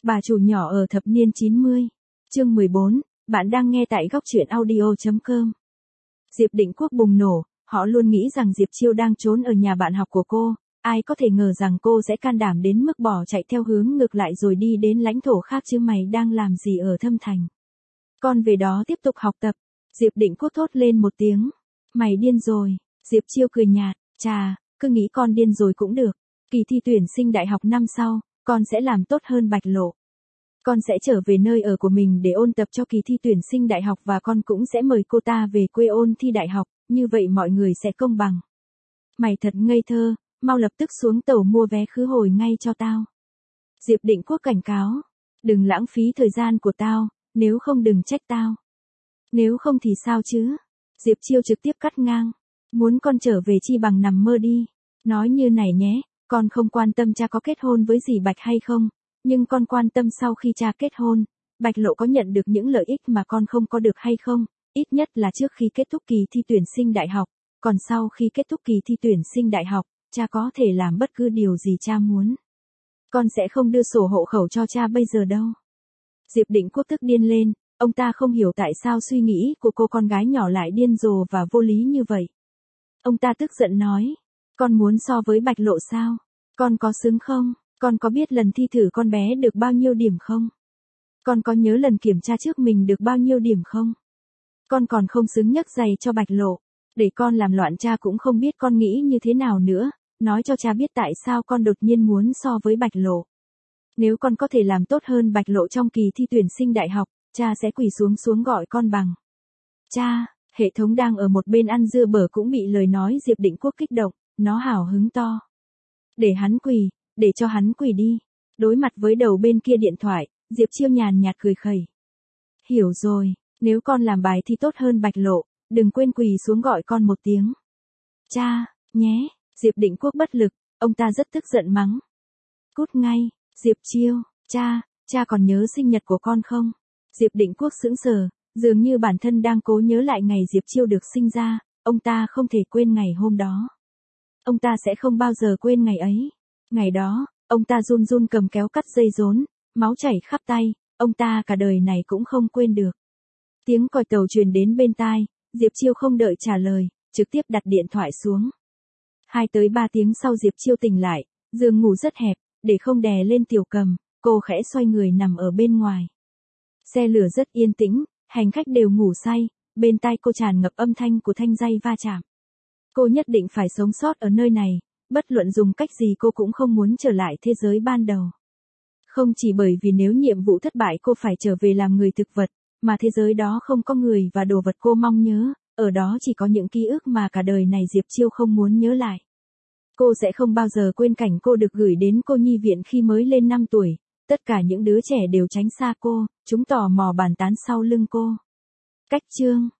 Bà chủ nhỏ ở thập niên 90. Chương 14, bạn đang nghe tại góc truyện audio.com. Diệp Định Quốc bùng nổ, họ luôn nghĩ rằng Diệp Chiêu đang trốn ở nhà bạn học của cô, ai có thể ngờ rằng cô sẽ can đảm đến mức bỏ chạy theo hướng ngược lại rồi đi đến lãnh thổ khác chứ mày đang làm gì ở Thâm Thành. Con về đó tiếp tục học tập. Diệp Định Quốc thốt lên một tiếng. Mày điên rồi. Diệp Chiêu cười nhạt, chà, cứ nghĩ con điên rồi cũng được. Kỳ thi tuyển sinh đại học năm sau, con sẽ làm tốt hơn Bạch Lộ. Con sẽ trở về nơi ở của mình để ôn tập cho kỳ thi tuyển sinh đại học và con cũng sẽ mời cô ta về quê ôn thi đại học, như vậy mọi người sẽ công bằng. Mày thật ngây thơ, mau lập tức xuống tàu mua vé khứ hồi ngay cho tao. Diệp Định Quốc cảnh cáo, đừng lãng phí thời gian của tao, nếu không đừng trách tao. Nếu không thì sao chứ? Diệp Chiêu trực tiếp cắt ngang, muốn con trở về chi bằng nằm mơ đi. Nói như này nhé, con không quan tâm cha có kết hôn với dì Bạch hay không, nhưng con quan tâm sau khi cha kết hôn, Bạch Lộ có nhận được những lợi ích mà con không có được hay không, ít nhất là trước khi kết thúc kỳ thi tuyển sinh đại học, còn sau khi kết thúc kỳ thi tuyển sinh đại học, cha có thể làm bất cứ điều gì cha muốn. Con sẽ không đưa sổ hộ khẩu cho cha bây giờ đâu. Diệp Định Quốc tức điên lên, ông ta không hiểu tại sao suy nghĩ của cô con gái nhỏ lại điên rồ và vô lý như vậy. Ông ta tức giận nói, con muốn so với Bạch Lộ sao? Con có xứng không? Con có biết lần thi thử con bé được bao nhiêu điểm không? Con có nhớ lần kiểm tra trước mình được bao nhiêu điểm không? Con còn không xứng nhấc giày cho Bạch Lộ. Để con làm loạn cha cũng không biết con nghĩ như thế nào nữa, nói cho cha biết tại sao con đột nhiên muốn so với Bạch Lộ. Nếu con có thể làm tốt hơn Bạch Lộ trong kỳ thi tuyển sinh đại học, cha sẽ quỳ xuống gọi con bằng. Cha, hệ thống đang ở một bên ăn dưa bở cũng bị lời nói Diệp Định Quốc kích động, nó hào hứng to. Để hắn quỳ, để cho hắn quỳ đi. Đối mặt với đầu bên kia điện thoại, Diệp Chiêu nhàn nhạt cười khẩy. Hiểu rồi, nếu con làm bài thi tốt hơn Bạch Lộ, đừng quên quỳ xuống gọi con một tiếng. Cha, nhé, Diệp Định Quốc bất lực, ông ta rất tức giận mắng. Cút ngay, Diệp Chiêu, cha còn nhớ sinh nhật của con không? Diệp Định Quốc sững sờ, dường như bản thân đang cố nhớ lại ngày Diệp Chiêu được sinh ra, ông ta không thể quên ngày hôm đó. Ông ta sẽ không bao giờ quên ngày ấy. Ngày đó, ông ta run run cầm kéo cắt dây rốn, máu chảy khắp tay, ông ta cả đời này cũng không quên được. Tiếng còi tàu truyền đến bên tai, Diệp Chiêu không đợi trả lời, trực tiếp đặt điện thoại xuống. 2 tới 3 tiếng sau Diệp Chiêu tỉnh lại, giường ngủ rất hẹp, để không đè lên Tiểu Cầm, cô khẽ xoay người nằm ở bên ngoài. Xe lửa rất yên tĩnh, hành khách đều ngủ say, bên tai cô tràn ngập âm thanh của thanh dây va chạm. Cô nhất định phải sống sót ở nơi này, bất luận dùng cách gì cô cũng không muốn trở lại thế giới ban đầu. Không chỉ bởi vì nếu nhiệm vụ thất bại cô phải trở về làm người thực vật, mà thế giới đó không có người và đồ vật cô mong nhớ, ở đó chỉ có những ký ức mà cả đời này Diệp Chiêu không muốn nhớ lại. Cô sẽ không bao giờ quên cảnh cô được gửi đến cô nhi viện khi mới lên 5 tuổi, tất cả những đứa trẻ đều tránh xa cô, chúng tò mò bàn tán sau lưng cô. Cách chương